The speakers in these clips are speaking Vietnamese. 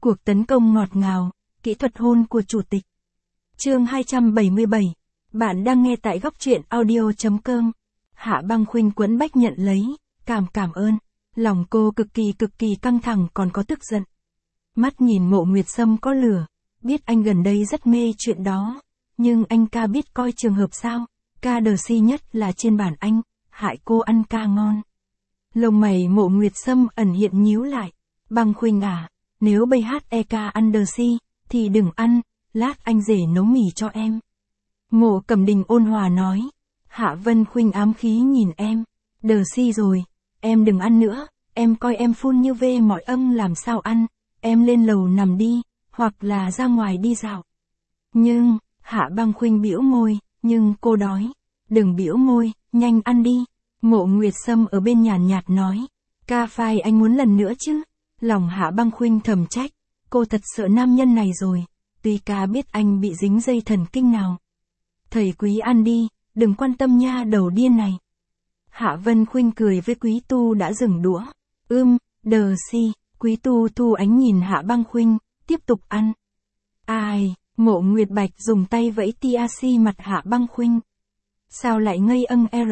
Cuộc tấn công ngọt ngào, kỹ thuật hôn của chủ tịch. Chương 277. Bạn đang nghe tại góc truyện audio.com. Hạ Băng Khuynh quẫn bách nhận lấy, cảm ơn. Lòng cô cực kỳ căng thẳng còn có tức giận. Mắt nhìn Mộ Nguyệt Sâm có lửa, biết anh gần đây rất mê chuyện đó. Nhưng anh ca biết coi trường hợp sao, ca đờ si nhất là trên bàn anh, hại cô ăn ca ngon. Lông mày Mộ Nguyệt Sâm ẩn hiện nhíu lại. Băng Khuynh à, nếu bây HEK ăn đờ si, thì đừng ăn, lát anh rể nấu mì cho em. Mộ Cẩm Đình ôn hòa nói. Hạ Vân Khuynh ám khí nhìn em. Đờ si rồi, em đừng ăn nữa, em coi em phun như vê mọi âm làm sao ăn, em lên lầu nằm đi, hoặc là ra ngoài đi dạo. Nhưng, Hạ Băng Khuynh bĩu môi, nhưng cô đói. Đừng bĩu môi, nhanh ăn đi. Mộ Nguyệt Sâm ở bên nhàn nhạt nói. Ca phai anh muốn lần nữa chứ. Lòng Hạ Băng Khuynh thầm trách. Cô thật sợ nam nhân này rồi. Tuy ca biết anh bị dính dây thần kinh nào. Thầy Quý ăn đi, đừng quan tâm nha đầu điên này. Hạ Vân Khuynh cười với Quý Tu đã dừng đũa. Đờ si. Quý Tu thu ánh nhìn Hạ Băng Khuynh, tiếp tục ăn. Ai, Mộ Nguyệt Bạch dùng tay vẫy TRC mặt Hạ Băng Khuynh. Sao lại ngây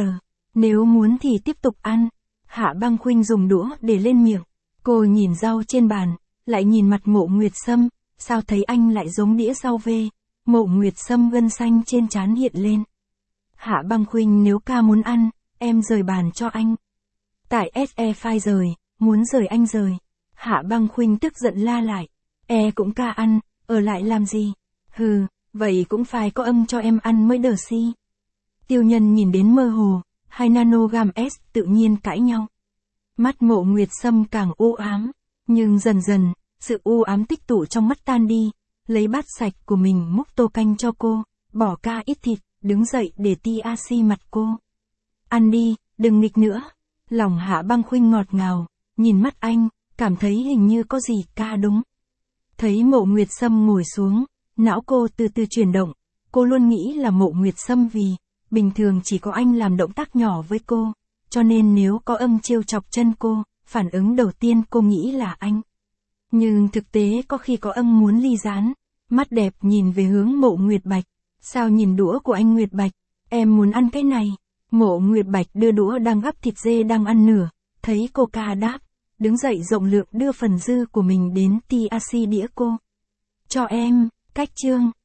nếu muốn thì tiếp tục ăn. Hạ Băng Khuynh dùng đũa để lên miệng. Cô nhìn rau trên bàn, lại nhìn mặt Mộ Nguyệt Sâm, sao thấy anh lại giống đĩa rau vê. Mộ Nguyệt Sâm gân xanh trên trán hiện lên. Hạ Băng Khuynh nếu ca muốn ăn, em rời bàn cho anh. Tại SE phai rời, muốn rời anh rời. Hạ Băng Khuynh tức giận la lại. Cũng ca ăn, ở lại làm gì? Hừ, vậy cũng phải có âm cho em ăn mới đờ si. Tiêu Nhân nhìn đến mơ hồ, 2 nanogam S tự nhiên cãi nhau. Mắt Mộ Nguyệt Sâm càng u ám, nhưng dần dần, sự u ám tích tụ trong mắt tan đi, lấy bát sạch của mình múc tô canh cho cô, bỏ ca ít thịt, đứng dậy để TRC mặt cô. Ăn đi, đừng nghịch nữa. Lòng Hạ Băng Khuynh ngọt ngào, nhìn mắt anh, cảm thấy hình như có gì ca đúng. Thấy Mộ Nguyệt Sâm ngồi xuống, não cô từ từ chuyển động, cô luôn nghĩ là Mộ Nguyệt Sâm vì bình thường chỉ có anh làm động tác nhỏ với cô, cho nên nếu có âm trêu chọc chân cô, phản ứng đầu tiên cô nghĩ là anh. Nhưng thực tế có khi có âm muốn ly gián, mắt đẹp nhìn về hướng Mộ Nguyệt Bạch. Sao nhìn đũa của anh Nguyệt Bạch, em muốn ăn cái này. Mộ Nguyệt Bạch đưa đũa đang gắp thịt dê đang ăn nửa, thấy cô ca đáp, đứng dậy rộng lượng đưa phần dư của mình đến TRC đĩa cô. Cho em, cách chương.